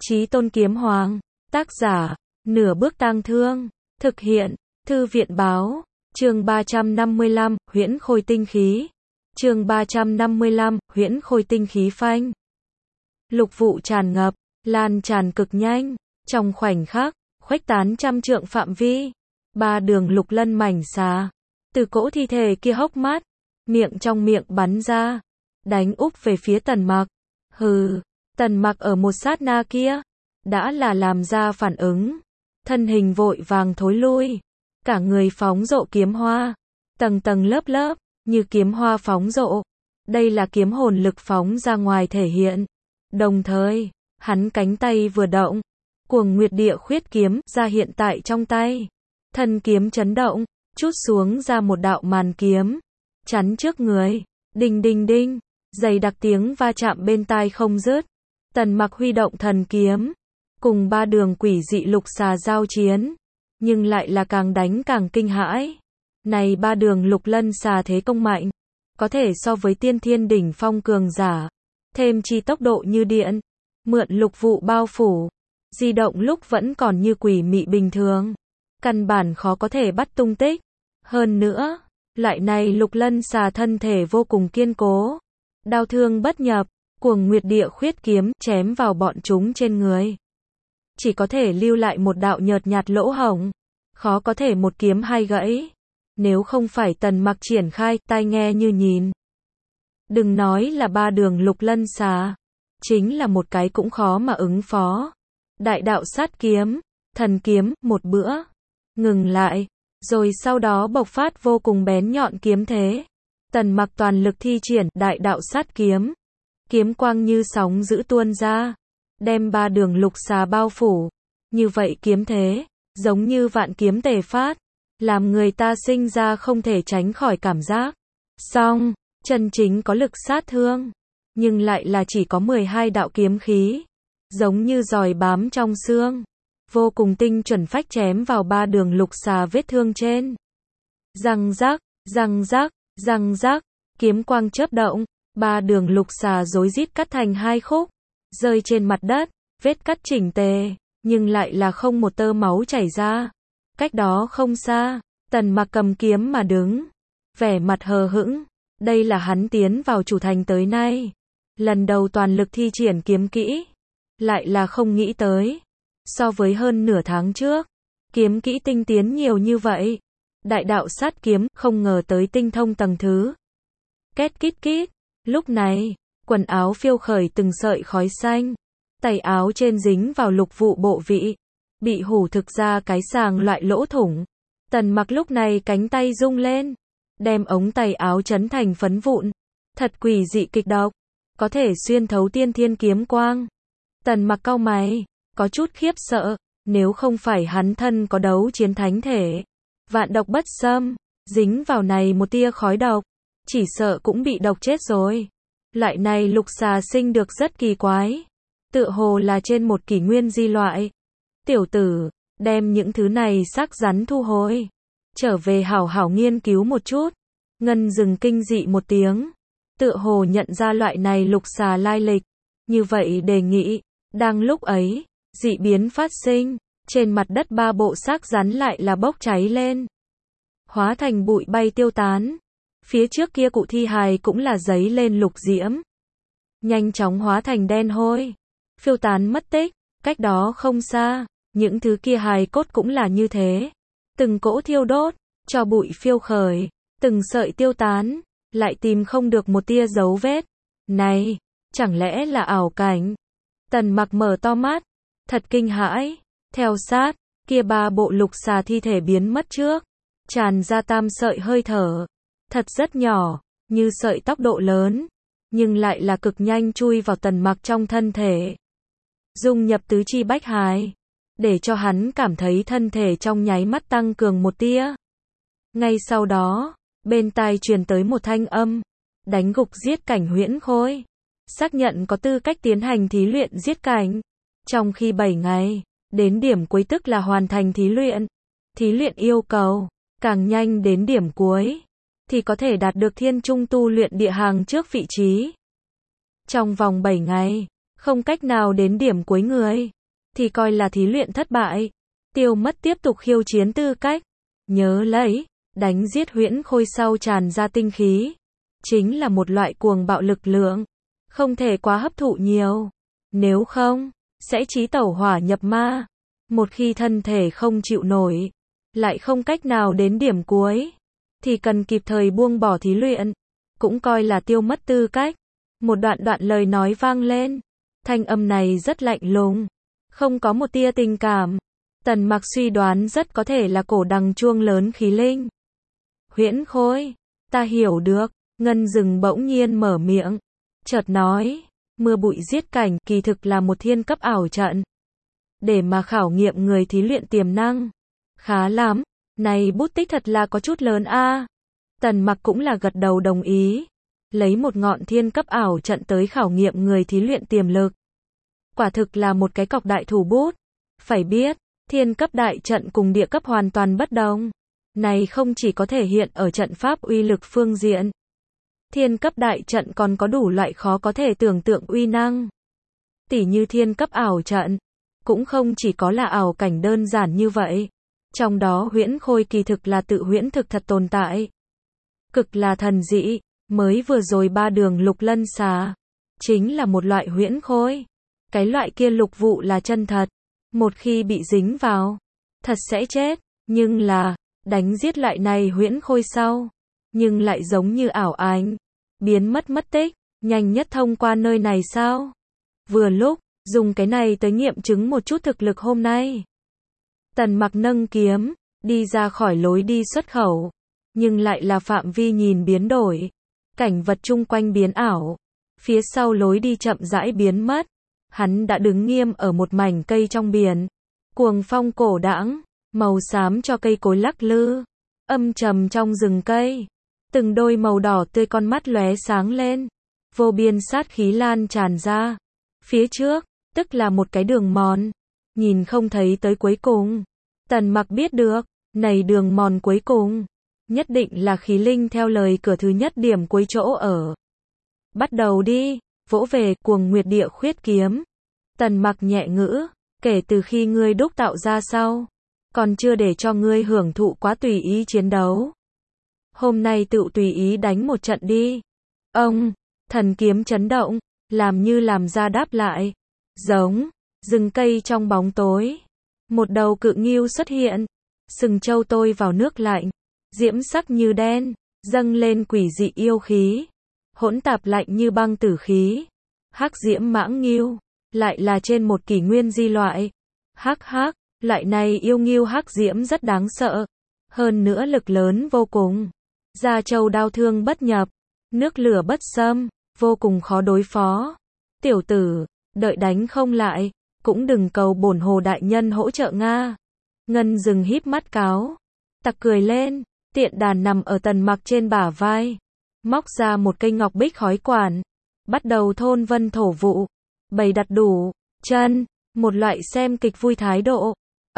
Chí Tôn Kiếm Hoàng, tác giả, Nửa Bước Tang Thương, thực hiện, Thư viện Báo, chương 355, Huyễn Khôi Tinh Khí, chương 355, Huyễn Khôi Tinh Khí phanh. Lục vụ tràn ngập, lan tràn cực nhanh, trong khoảnh khắc, khuếch tán trăm trượng phạm vi, ba đường lục lân mảnh xà, từ cỗ thi thể kia hốc mắt, miệng trong miệng bắn ra, đánh úp về phía Tần Mặc. Hừ, Tần Mặc ở một sát na kia, đã là làm ra phản ứng, thân hình vội vàng thối lui, cả người phóng rộ kiếm hoa, tầng tầng lớp lớp, như kiếm hoa phóng rộ. Đây là kiếm hồn lực phóng ra ngoài thể hiện. Đồng thời, hắn cánh tay vừa động, Cuồng Nguyệt Địa Khuyết kiếm ra hiện tại trong tay. Thân kiếm chấn động, chút xuống ra một đạo màn kiếm, chắn trước người. Đinh đinh đinh, dày đặc tiếng va chạm bên tai không dứt. Tần Mặc huy động thần kiếm, cùng ba đường quỷ dị lục xà giao chiến, nhưng lại là càng đánh càng kinh hãi. Này ba đường lục lân xà thế công mạnh, có thể so với tiên thiên đỉnh phong cường giả, thêm chi tốc độ như điện, mượn lục vụ bao phủ, di động lúc vẫn còn như quỷ mị bình thường, căn bản khó có thể bắt tung tích. Hơn nữa, loại này lục lân xà thân thể vô cùng kiên cố, đao thương bất nhập, Cuồng Nguyệt Địa Khuyết kiếm chém vào bọn chúng trên người, chỉ có thể lưu lại một đạo nhợt nhạt lỗ hổng, khó có thể một kiếm hai gãy. Nếu không phải Tần Mặc triển khai tai nghe như nhìn, đừng nói là ba đường lục lân xà, chính là một cái cũng khó mà ứng phó. Đại đạo sát kiếm, thần kiếm, một bữa ngừng lại, rồi sau đó bộc phát vô cùng bén nhọn kiếm thế. Tần Mặc toàn lực thi triển đại đạo sát kiếm, kiếm quang như sóng dữ tuôn ra, đem ba đường lục xà bao phủ. Như vậy kiếm thế, giống như vạn kiếm tề phát, làm người ta sinh ra không thể tránh khỏi cảm giác. Song, chân chính có lực sát thương, nhưng lại là chỉ có 12 đạo kiếm khí, giống như giòi bám trong xương, vô cùng tinh chuẩn phách chém vào ba đường lục xà vết thương trên. Răng rắc, răng rắc, răng rắc, kiếm quang chớp động, ba đường lục xà rối rít cắt thành hai khúc, rơi trên mặt đất, vết cắt chỉnh tề, nhưng lại là không một tơ máu chảy ra. Cách đó không xa, Tần Mặc cầm kiếm mà đứng, vẻ mặt hờ hững. Đây là hắn tiến vào chủ thành tới nay, lần đầu toàn lực thi triển kiếm kỹ, lại là không nghĩ tới, so với hơn nửa tháng trước, kiếm kỹ tinh tiến nhiều như vậy. Đại đạo sát kiếm, không ngờ tới tinh thông tầng thứ. Két kít kít, lúc này, quần áo phiêu khởi từng sợi khói xanh, tay áo trên dính vào lục vụ bộ vị, bị hủ thực ra cái sàng loại lỗ thủng. Tần Mặc lúc này cánh tay rung lên, đem ống tay áo chấn thành phấn vụn. Thật quỷ dị kịch độc, có thể xuyên thấu tiên thiên kiếm quang. Tần Mặc cau mày, có chút khiếp sợ, nếu không phải hắn thân có đấu chiến thánh thể, vạn độc bất xâm, dính vào này một tia khói độc, chỉ sợ cũng bị độc chết rồi. Loại này lục xà sinh được rất kỳ quái, tựa hồ là trên một kỷ nguyên di loại. Tiểu tử, đem những thứ này xác rắn thu hồi, trở về hảo hảo nghiên cứu một chút. Ngân dừng kinh dị một tiếng, tựa hồ nhận ra loại này lục xà lai lịch, như vậy đề nghị. Đang lúc ấy, dị biến phát sinh, trên mặt đất ba bộ xác rắn lại là bốc cháy lên, hóa thành bụi bay tiêu tán. Phía trước kia cụ thi hài cũng là giấy lên lục diễm, nhanh chóng hóa thành đen hôi, phiêu tán mất tích. Cách đó không xa, những thứ kia hài cốt cũng là như thế, từng cỗ thiêu đốt, cho bụi phiêu khởi, từng sợi tiêu tán, lại tìm không được một tia dấu vết. Này, chẳng lẽ là ảo cảnh? Tần Mặc mở to mắt, thật kinh hãi. Theo sát, kia ba bộ lục xà thi thể biến mất trước, tràn ra tam sợi hơi thở, thật rất nhỏ, như sợi tóc độ lớn, nhưng lại là cực nhanh chui vào Tần Mặc trong thân thể, dung nhập tứ chi bách hài, để cho hắn cảm thấy thân thể trong nháy mắt tăng cường một tia. Ngay sau đó, bên tai truyền tới một thanh âm, đánh gục giết cảnh Huyễn Khôi, xác nhận có tư cách tiến hành thí luyện giết cảnh. Trong khi 7 ngày, đến điểm cuối tức là hoàn thành thí luyện. Thí luyện yêu cầu, càng nhanh đến điểm cuối, thì có thể đạt được thiên trung tu luyện địa hàng trước vị trí. Trong vòng 7 ngày, không cách nào đến điểm cuối người, thì coi là thí luyện thất bại. Tiêu mất tiếp tục khiêu chiến tư cách. Nhớ lấy, đánh giết Huyễn Khôi sau tràn ra tinh khí, chính là một loại cuồng bạo lực lượng, không thể quá hấp thụ nhiều. Nếu không, sẽ chí tẩu hỏa nhập ma. Một khi thân thể không chịu nổi, lại không cách nào đến điểm cuối, thì cần kịp thời buông bỏ thí luyện, cũng coi là tiêu mất tư cách. Một đoạn lời nói vang lên, thanh âm này rất lạnh lùng, không có một tia tình cảm. Tần Mặc suy đoán rất có thể là cổ đằng chuông lớn khí linh. Huyễn Khôi, ta hiểu được. Ngân Dừng bỗng nhiên mở miệng, chợt nói, mưa bụi giết cảnh kỳ thực là một thiên cấp ảo trận, để mà khảo nghiệm người thí luyện tiềm năng. Khá lắm, này bút tích thật là có chút lớn a. Tần Mặc cũng là gật đầu đồng ý, lấy một ngọn thiên cấp ảo trận tới khảo nghiệm người thí luyện tiềm lực. Quả thực là một cái cọc đại thủ bút. Phải biết, thiên cấp đại trận cùng địa cấp hoàn toàn bất đồng. Này không chỉ có thể hiện ở trận pháp uy lực phương diện. Thiên cấp đại trận còn có đủ loại khó có thể tưởng tượng uy năng. Tỉ như thiên cấp ảo trận, cũng không chỉ có là ảo cảnh đơn giản như vậy. Trong đó Huyễn Khôi kỳ thực là tự huyễn thực thật tồn tại. Cực là thần dị, mới vừa rồi 3 đường lục lân xà, chính là một loại Huyễn Khôi. Cái loại kia lục vụ là chân thật, một khi bị dính vào, thật sẽ chết, nhưng là, đánh giết lại này Huyễn Khôi sau, nhưng lại giống như ảo ảnh, biến mất tích, nhanh nhất thông qua nơi này sao? Vừa lúc, dùng cái này tới nghiệm chứng một chút thực lực hôm nay. Tần Mặc nâng kiếm, đi ra khỏi lối đi xuất khẩu, nhưng lại là phạm vi nhìn biến đổi, cảnh vật chung quanh biến ảo, phía sau lối đi chậm rãi biến mất, hắn đã đứng nghiêm ở một mảnh cây trong biển, cuồng phong cổ đãng, màu xám cho cây cối lắc lư, âm trầm trong rừng cây, từng đôi màu đỏ tươi con mắt lóe sáng lên, vô biên sát khí lan tràn ra, phía trước, tức là một cái đường mòn, nhìn không thấy tới cuối cùng. Tần Mặc biết được, này đường mòn cuối cùng, nhất định là khí linh theo lời cửa thứ nhất điểm cuối chỗ ở. Bắt đầu đi, vỗ về Cuồng Nguyệt Địa Khuyết kiếm. Tần Mặc nhẹ ngữ, kể từ khi ngươi đúc tạo ra sau, còn chưa để cho ngươi hưởng thụ quá tùy ý chiến đấu. Hôm nay tự tùy ý đánh một trận đi. Ông, thần kiếm chấn động, làm như làm ra đáp lại. Giống, rừng cây trong bóng tối. Một đầu cự ngưu xuất hiện, sừng trâu tôi vào nước lạnh, diễm sắc như đen, dâng lên quỷ dị yêu khí, hỗn tạp lạnh như băng tử khí. Hắc diễm mãng ngưu, lại là trên một kỷ nguyên di loại. Hắc, loại này yêu ngưu hắc diễm rất đáng sợ, hơn nữa lực lớn vô cùng. Da trâu đao thương bất nhập, nước lửa bất xâm, vô cùng khó đối phó. Tiểu tử, đợi đánh không lại, cũng đừng cầu bổn hồ đại nhân hỗ trợ Nga. Ngân Dừng híp mắt cáo, tặc cười lên, tiện đàn nằm ở Tần Mặc trên bả vai, móc ra một cây ngọc bích khói quản, bắt đầu thôn vân thổ vụ, bày đặt đủ chân, một loại xem kịch vui thái độ.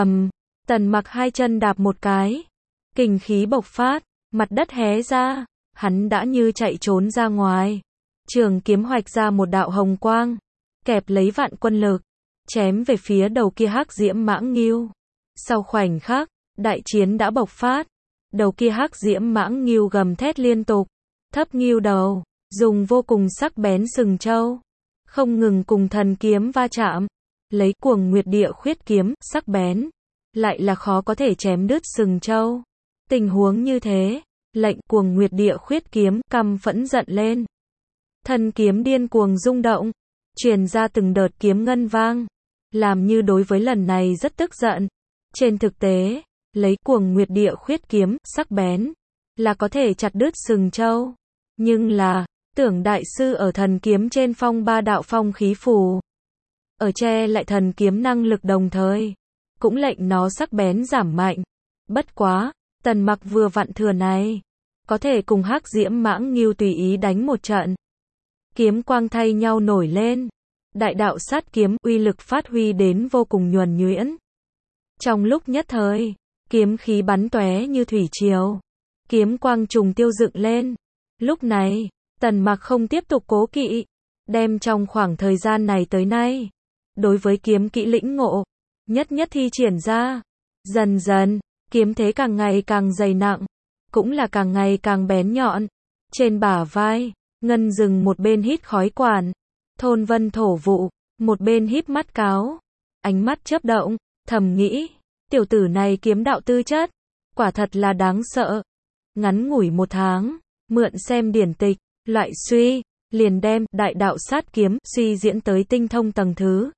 Tần Mặc hai chân đạp một cái, kình khí bộc phát, mặt đất hé ra, hắn đã như chạy trốn ra ngoài. Trường kiếm hoạch ra một đạo hồng quang, kẹp lấy vạn quân lực, chém về phía đầu kia hắc diễm mãng ngưu. Sau khoảnh khắc, đại chiến đã bộc phát. Đầu kia hắc diễm mãng ngưu gầm thét liên tục, thấp ngưu đầu, dùng vô cùng sắc bén sừng trâu, không ngừng cùng thần kiếm va chạm, lấy Cuồng Nguyệt Địa Khuyết kiếm, sắc bén, lại là khó có thể chém đứt sừng trâu. Tình huống như thế, lệnh Cuồng Nguyệt Địa Khuyết kiếm căm phẫn giận lên. Thần kiếm điên cuồng rung động, truyền ra từng đợt kiếm ngân vang, làm như đối với lần này rất tức giận. Trên thực tế, lấy Cuồng Nguyệt Địa Khuyết kiếm, sắc bén, là có thể chặt đứt sừng trâu. Nhưng là, Tưởng đại sư ở thần kiếm trên phong ba đạo phong khí phù, ở che lại thần kiếm năng lực đồng thời, cũng lệnh nó sắc bén giảm mạnh. Bất quá, Tần Mặc vừa vặn thừa này, có thể cùng hắc diễm mãng ngưu tùy ý đánh một trận. Kiếm quang thay nhau nổi lên, đại đạo sát kiếm uy lực phát huy đến vô cùng nhuần nhuyễn. Trong lúc nhất thời, kiếm khí bắn tóe như thủy triều, kiếm quang trùng tiêu dựng lên. Lúc này, Tần Mặc không tiếp tục cố kỵ, đem trong khoảng thời gian này tới nay, đối với kiếm kỹ lĩnh ngộ, nhất nhất thi triển ra. Dần dần, kiếm thế càng ngày càng dày nặng, cũng là càng ngày càng bén nhọn. Trên bả vai, Ngân Dừng một bên hít khói quản, thôn vân thổ vụ, một bên híp mắt cáo, ánh mắt chớp động, thầm nghĩ, tiểu tử này kiếm đạo tư chất, quả thật là đáng sợ. Ngắn ngủi 1 tháng, mượn xem điển tịch, loại suy, liền đem đại đạo sát kiếm suy diễn tới tinh thông tầng thứ.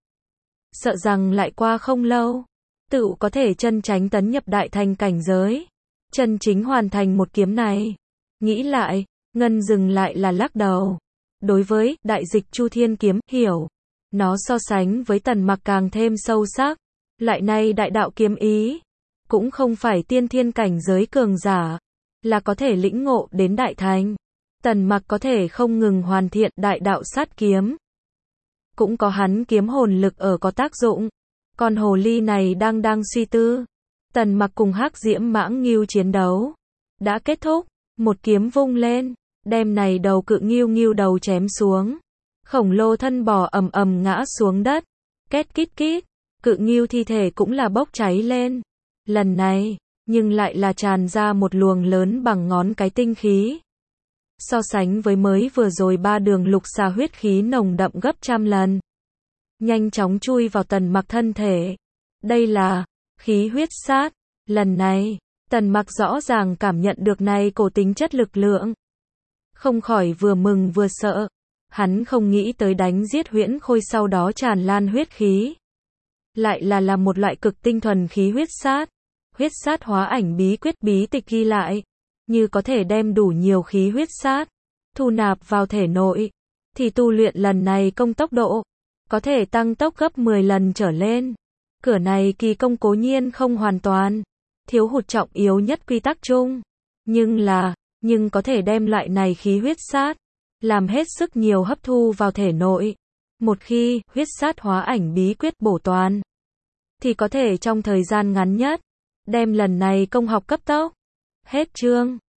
Sợ rằng lại qua không lâu, tự có thể chân chánh tấn nhập đại thành cảnh giới, chân chính hoàn thành một kiếm này. Nghĩ lại, Ngân Dừng lại là lắc đầu. Đối với đại dịch Chu Thiên kiếm hiểu, nó so sánh với Tần Mặc càng thêm sâu sắc. Lại nay đại đạo kiếm ý, cũng không phải tiên thiên cảnh giới cường giả, là có thể lĩnh ngộ đến đại thành. Tần Mặc có thể không ngừng hoàn thiện đại đạo sát kiếm, cũng có hắn kiếm hồn lực ở có tác dụng. Còn hồ ly này đang suy tư. Tần Mặc cùng Hắc Diễm Mãng Ngưu chiến đấu đã kết thúc, một kiếm vung lên, đem này đầu cự ngưu đầu chém xuống. Khổng lồ thân bò ầm ầm ngã xuống đất, két kít kít, cự ngưu thi thể cũng là bốc cháy lên. Lần này, nhưng lại là tràn ra một luồng lớn bằng ngón cái tinh khí. So sánh với mới vừa rồi 3 đường lục xà huyết khí nồng đậm gấp trăm lần. Nhanh chóng chui vào Tần Mặc thân thể. Đây là khí huyết sát. Lần này, Tần Mặc rõ ràng cảm nhận được này cổ tính chất lực lượng. Không khỏi vừa mừng vừa sợ. Hắn không nghĩ tới đánh giết Huyễn Khôi sau đó tràn lan huyết khí. Lại là một loại cực tinh thuần khí huyết sát. Huyết sát hóa ảnh bí quyết bí tịch ghi lại. Như có thể đem đủ nhiều khí huyết sát, thu nạp vào thể nội, thì tu luyện lần này công tốc độ, có thể tăng tốc gấp 10 lần trở lên. Cửa này kỳ công cố nhiên không hoàn toàn, thiếu hụt trọng yếu nhất quy tắc chung. Nhưng có thể đem loại này khí huyết sát, làm hết sức nhiều hấp thu vào thể nội. Một khi huyết sát hóa ảnh bí quyết bổ toàn, thì có thể trong thời gian ngắn nhất, đem lần này công học cấp tốc. Hết chương.